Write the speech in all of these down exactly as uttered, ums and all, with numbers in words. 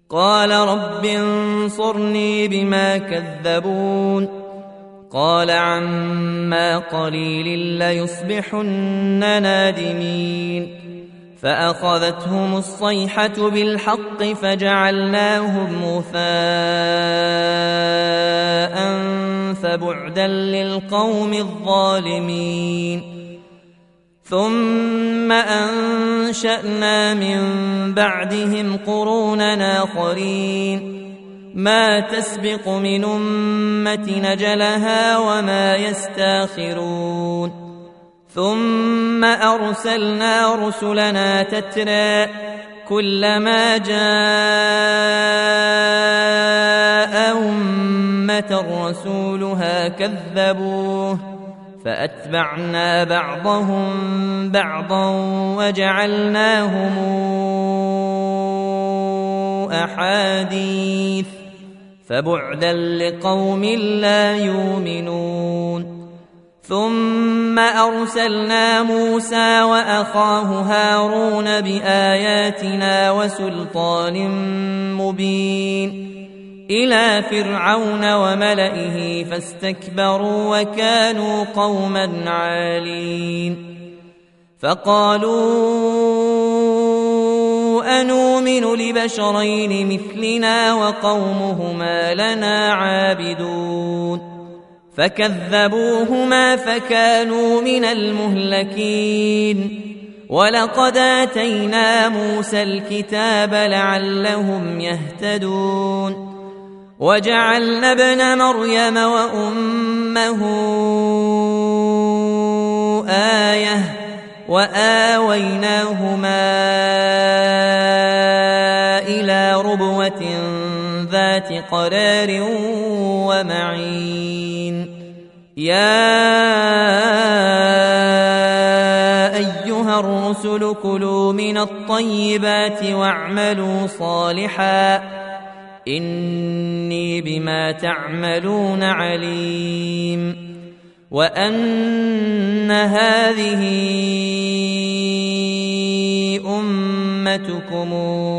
قال رب انصرني بما كذبون قال عما قليل ليصبحن نادمين فأخذتهم الصيحة بالحق فجعلناهم غثاء فبعدا للقوم الظالمين ثم أنشأنا من بعدهم قرونا آخرين ما تسبق من أمة نجلها وما يستاخرون ثم أرسلنا رسلنا تترى كلما جاء أمة رسولها كذبوه فأتبعنا بعضهم بعضا وجعلناهم أحاديث فبعدا لقوم لا يؤمنون ثم أرسلنا موسى وأخاه هارون بآياتنا وسلطان مبين إلى فرعون وملئه فاستكبروا وكانوا قوما عالين فقالوا أنؤمن لبشرين مثلنا وقومهما لنا عابدون فكذبوهما فكانوا من المهلكين ولقد آتينا موسى الكتاب لعلهم يهتدون وجعلنا ابن مريم وأمه آية وآويناهما إلى ربوة ذات قرار ومعين يا أيها الرسل كلوا من الطيبات واعملوا صالحا إني بما تعملون عليم وأن هذه أمتكم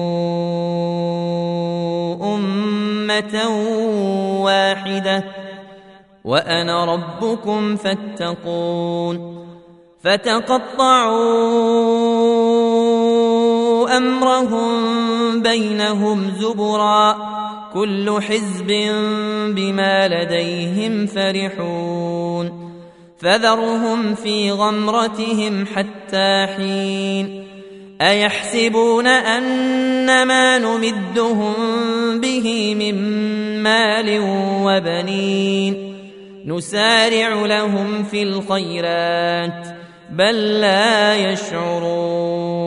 أمة واحدة وأنا ربكم فاتقون فتقطعوا أمرهم بينهم زبرا كل حزب بما لديهم فرحون فذرهم في غمرتهم حتى حين أيحسبون أن ما نمدهم به من مال وبنين نسارع لهم في الخيرات بل لا يشعرون